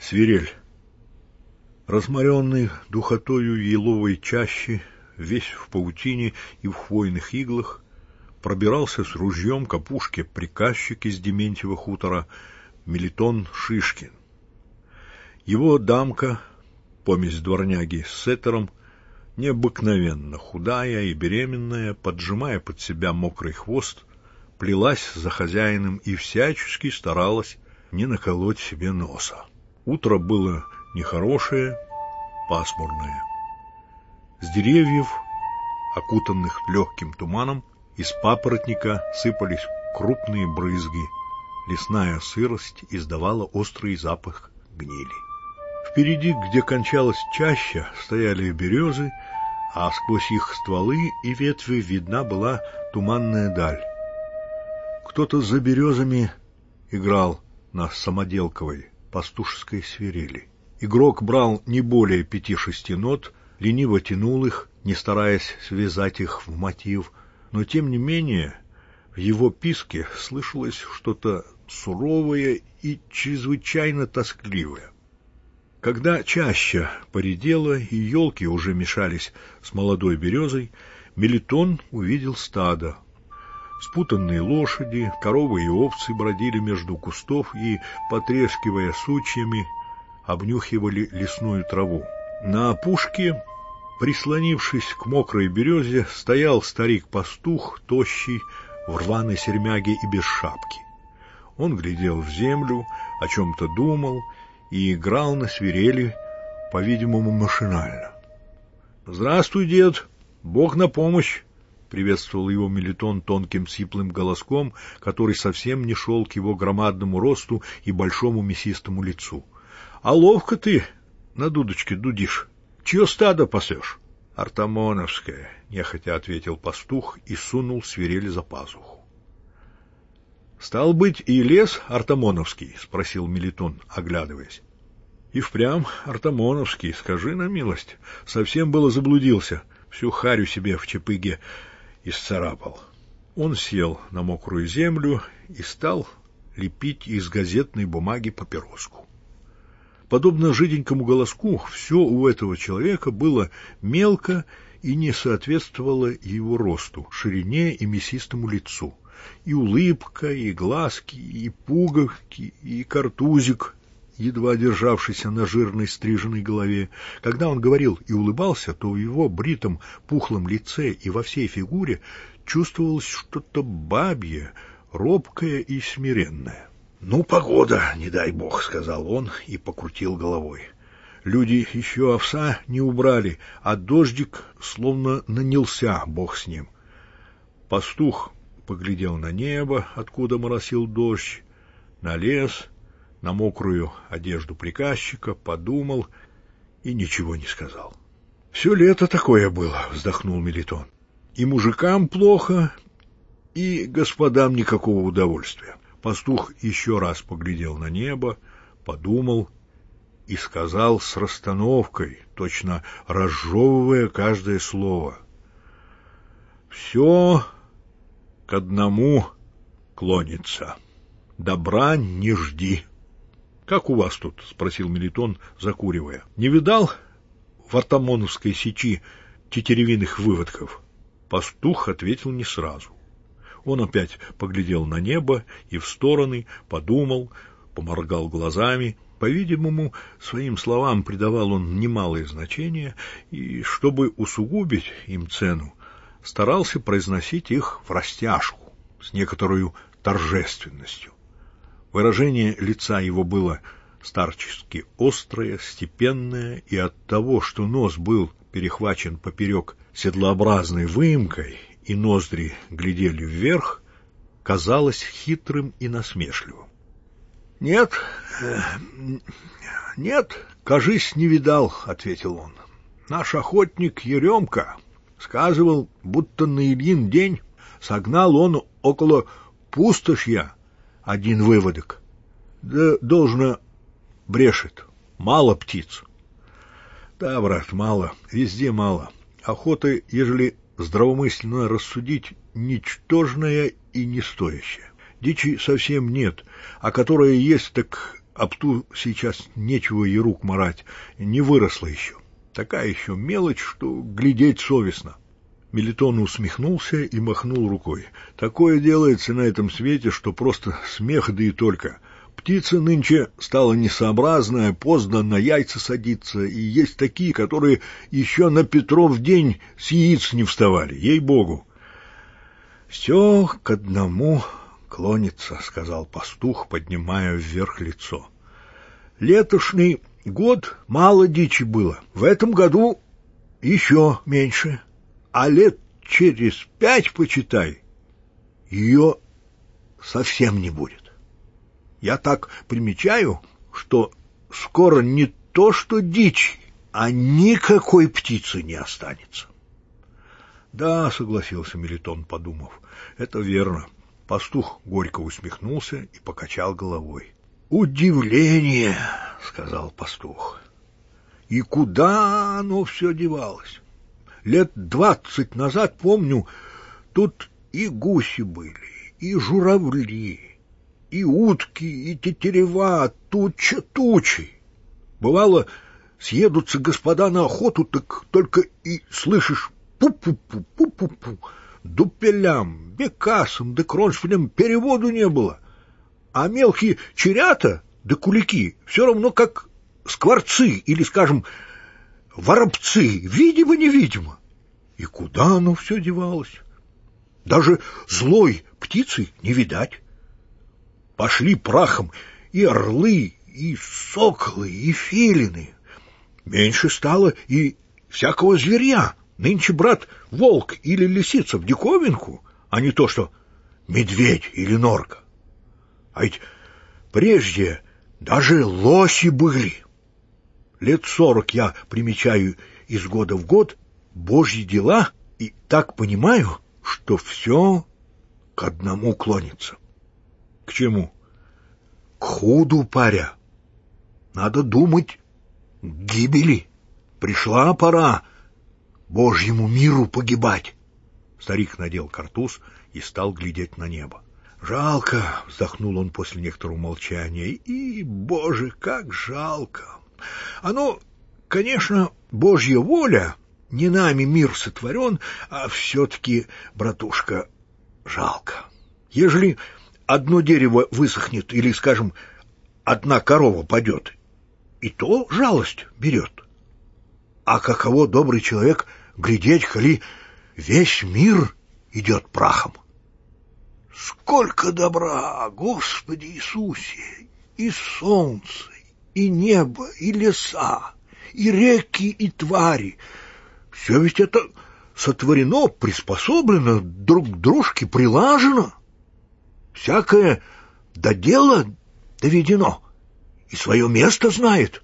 Свирель. Разморенный духотою еловой чащи, весь в паутине и в хвойных иглах, пробирался с ружьем к опушке приказчик из Дементьева хутора Мелитон Шишкин. Его дамка, помесь дворняги с сеттером, необыкновенно худая и беременная, поджимая под себя мокрый хвост, плелась за хозяином и всячески старалась не наколоть себе носа. Утро было нехорошее, пасмурное. С деревьев, окутанных легким туманом, из папоротника сыпались крупные брызги. Лесная сырость издавала острый запах гнили. Впереди, где кончалась чаща, стояли березы, а сквозь их стволы и ветви видна была туманная даль. Кто-то за березами играл на самоделковой пастушеской свирели. Игрок брал не более 5-6 нот, лениво тянул их, не стараясь связать их в мотив, но тем не менее в его писке слышалось что-то суровое и чрезвычайно тоскливое. Когда чаща поредела и елки уже мешались с молодой березой, Мелитон увидел стадо. Спутанные лошади, коровы и овцы бродили между кустов и, потрескивая сучьями, обнюхивали лесную траву. На опушке, прислонившись к мокрой березе, стоял старик-пастух, тощий, в рваной сермяге и без шапки. Он глядел в землю, о чем-то думал и играл на свирели, по-видимому, машинально. — Здравствуй, дед! Бог на помощь! — приветствовал его Мелитон тонким сиплым голоском, который совсем не шел к его громадному росту и большому мясистому лицу. — А ловко ты на дудочке дудишь. Чье стадо пасешь? — Артамоновское, — нехотя ответил пастух и сунул свирель за пазуху. — Стал быть, и лес артамоновский? — спросил Мелитон, оглядываясь. — И впрямь артамоновский, скажи на милость. Совсем было заблудился, всю харю себе в чепыге исцарапал. Он сел на мокрую землю и стал лепить из газетной бумаги папироску. Подобно жиденькому голоску, все у этого человека было мелко и не соответствовало его росту, ширине и мясистому лицу. И улыбка, и глазки, и пуговки, и картузик, едва державшийся на жирной стриженной голове. Когда он говорил и улыбался, то в его бритом пухлом лице и во всей фигуре чувствовалось что-то бабье, робкое и смиренное. — Ну, погода, не дай бог, — сказал он и покрутил головой. Люди еще овса не убрали, а дождик словно нанялся, бог с ним. Пастух поглядел на небо, откуда моросил дождь, на лес, на мокрую одежду приказчика, подумал и ничего не сказал. — Все лето такое было, — вздохнул Мелитон. — И мужикам плохо, и господам никакого удовольствия. Пастух еще раз поглядел на небо, подумал и сказал с расстановкой, точно разжевывая каждое слово: — Все к одному клонится. Добра не жди. — Как у вас тут? — спросил Мелитон, закуривая. — Не видал в Артамоновской сечи тетеревиных выводков? Пастух ответил не сразу. Он опять поглядел на небо и в стороны, подумал, поморгал глазами. По-видимому, своим словам придавал он немалое значение, и, чтобы усугубить им цену, старался произносить их врастяжку, с некоторой торжественностью. Выражение лица его было старчески острое, степенное, и от того, что нос был перехвачен поперек седлообразной выемкой, и ноздри глядели вверх, казалось хитрым и насмешливым. — Нет, кажись, не видал, — ответил он. — Наш охотник Еремка сказывал, будто на Ильин день согнал он около пустошья один выводок. Да, должно, брешет. Мало птиц. — Да, брат, мало, везде мало. Охота, ежели здравомысленно рассудить, ничтожная и не стоящая. Дичи совсем нет, а которая есть, так об ту сейчас нечего и рук марать, не выросла еще. Такая еще мелочь, что глядеть совестно. Мелитон усмехнулся и махнул рукой. Такое делается на этом свете, что просто смех, да и только. Птица нынче стала несообразная, поздно на яйца садится, и есть такие, которые еще на Петров день с яиц не вставали, ей-богу. — Все к одному клонится, — сказал пастух, поднимая вверх лицо. — Летошний год мало дичи было, в этом году еще меньше, а лет через 5, почитай, ее совсем не будет. Я так примечаю, что скоро не то что дичи, а никакой птицы не останется. — Да, — согласился Мелитон, подумав, — это верно. Пастух горько усмехнулся и покачал головой. — Удивление, — сказал пастух. — И куда оно все девалось? Лет 20 назад, помню, тут и гуси были, и журавли, и утки, и тетерева, туча тучи. Бывало, съедутся господа на охоту, так только и слышишь пу-пу-пу, пу-пу-пу. Дупелям, бекасам да кроншпилям переводу не было. А мелкие черята да кулики все равно как скворцы или, скажем, воробцы, видимо-невидимо. И куда оно все девалось? Даже злой птицы не видать. Пошли прахом и орлы, и соколы, и филины. Меньше стало и всякого зверья. Нынче, брат, волк или лисица в диковинку, а не то, что медведь или норка. А ведь прежде даже лоси были. Лет 40 я примечаю из года в год Божьи дела и так понимаю, что все к одному клонится. К чему? К худу, паря. Надо думать, к гибели. Пришла пора Божьему миру погибать. Старик надел картуз и стал глядеть на небо. Жалко, вздохнул он после некоторого молчания, и, Боже, как жалко. Оно, конечно, Божья воля, не нами мир сотворен, а все-таки, братушка, жалко. Ежели одно дерево высохнет или, скажем, одна корова падет, и то жалость берет. А каково добрый человек глядеть, коли весь мир идет прахом? Сколько добра, Господи Иисусе, и солнце, и небо, и леса, и реки, и твари. Все ведь это сотворено, приспособлено, друг к дружке прилажено. Всякое до дела доведено, и свое место знает.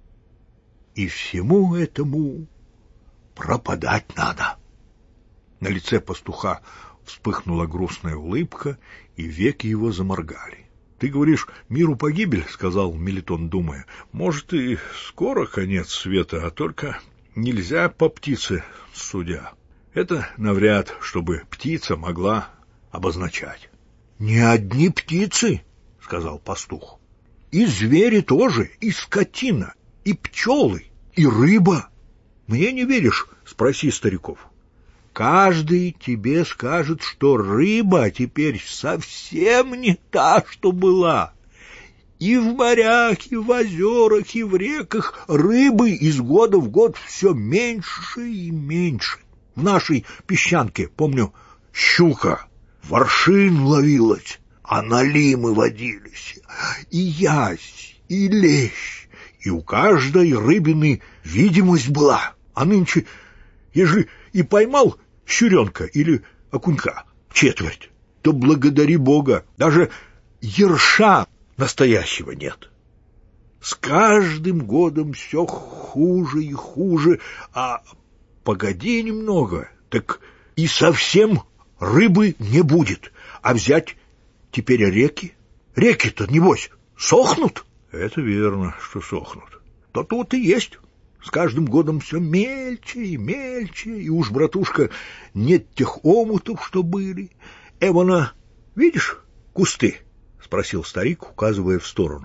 И всему этому пропадать надо. На лице пастуха вспыхнула грустная улыбка, и веки его заморгали. — Ты говоришь, миру погибель, — сказал Мелитон, думая. — Может, и скоро конец света, а только нельзя по птице судя. Это навряд, чтобы птица могла обозначать. — Не одни птицы, — сказал пастух. — И звери тоже, и скотина, и пчелы, и рыба. Мне не веришь? Спроси стариков. Каждый тебе скажет, что рыба теперь совсем не та, что была. И в морях, и в озерах, и в реках рыбы из года в год все меньше и меньше. В нашей песчанке, помню, щука, воршин ловилась, а налимы водились, и язь, и лещ, и у каждой рыбины видимость была. А нынче, ежели и поймал щуренка или окунька в четверть, то благодари Бога, даже ерша настоящего нет. С каждым годом все хуже и хуже, а погоди немного, так и совсем рыбы не будет. А взять теперь реки? Реки-то, небось, сохнут? Это верно, что сохнут. То-то вот и есть. С каждым годом все мельче и мельче, и уж, братушка, нет тех омутов, что были. Эвана, видишь кусты? — спросил старик, указывая в сторону.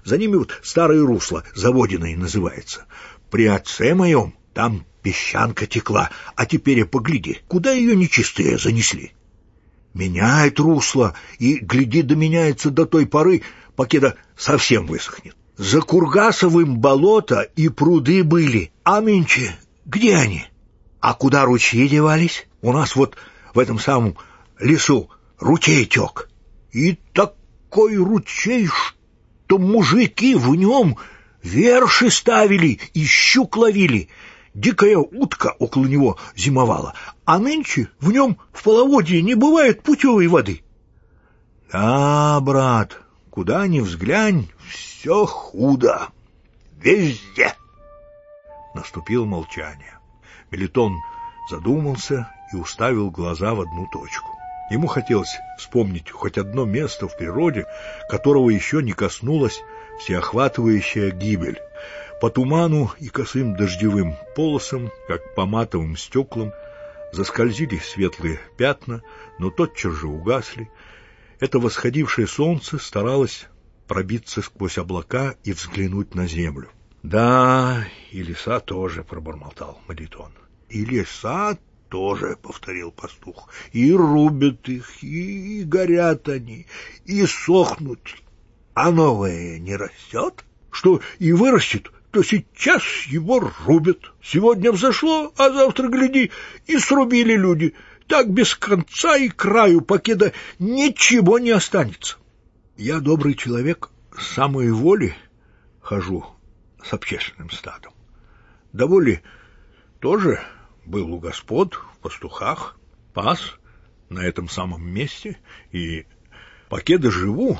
За ними вот старое русло, Заводиное называется. При отце моем там песчанка текла, а теперь погляди, куда ее нечистые занесли. Меняет русло, и, гляди, доменяется до той поры, покеда совсем высохнет. За Кургасовым болото и пруды были, а нынче где они? А куда ручьи девались? У нас вот в этом самом лесу ручей тек. И такой ручей, что мужики в нем верши ставили и щук ловили. Дикая утка около него зимовала, а нынче в нем в половодье не бывает путевой воды. Да, брат, куда ни взглянь, все худо. Везде. Наступило молчание. Мелитон задумался и уставил глаза в одну точку. Ему хотелось вспомнить хоть одно место в природе, которого еще не коснулась всеохватывающая гибель. По туману и косым дождевым полосам, как по матовым стеклам, заскользили светлые пятна, но тотчас же угасли. Это восходившее солнце старалось пробиться сквозь облака и взглянуть на землю. — Да, и леса тоже, — пробормотал Мелитон. — И леса тоже, — повторил пастух, — и рубят их, и горят они, и сохнут. А новое не растет? Что и вырастет, то сейчас его рубят. Сегодня взошло, а завтра, гляди, и срубили люди. Так без конца и краю, покеда ничего не останется. Я, добрый человек, с самой воли хожу с общественным стадом. До воли тоже был у господ, в пастухах, пас на этом самом месте, и покеда живу,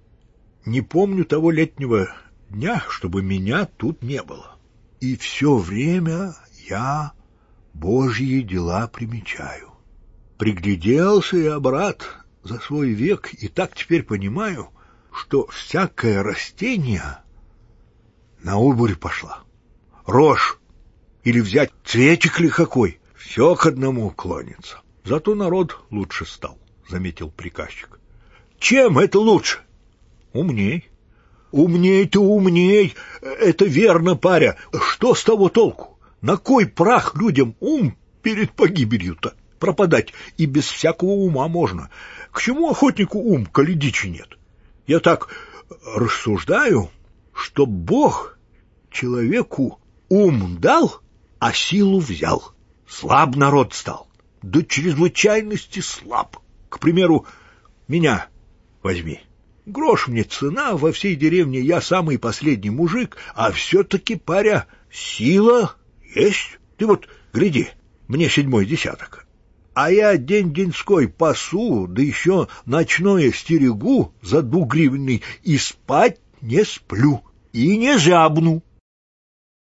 не помню того летнего дня, чтобы меня тут не было. И все время я Божьи дела примечаю. Пригляделся я, брат, за свой век, и так теперь понимаю, что всякое растение на убыль пошла. Рожь или взять цветик ли какой, все к одному клонится. Зато народ лучше стал, заметил приказчик. Чем это лучше? Умней. Умней-то умней, это верно, паря. Что с того толку? На кой прах людям ум перед погибелью-то? Пропадать и без всякого ума можно. К чему охотнику ум, коли дичи нет? Я так рассуждаю, что Бог человеку ум дал, а силу взял. Слаб народ стал, до чрезвычайности слаб. К примеру, меня возьми. Грош мне цена, во всей деревне я самый последний мужик, а все-таки, паря, сила есть. Ты вот гляди, мне 7-й десяток, а я день-деньской пасу, да еще ночное стерегу за 2 гривны и спать не сплю, и не зябну.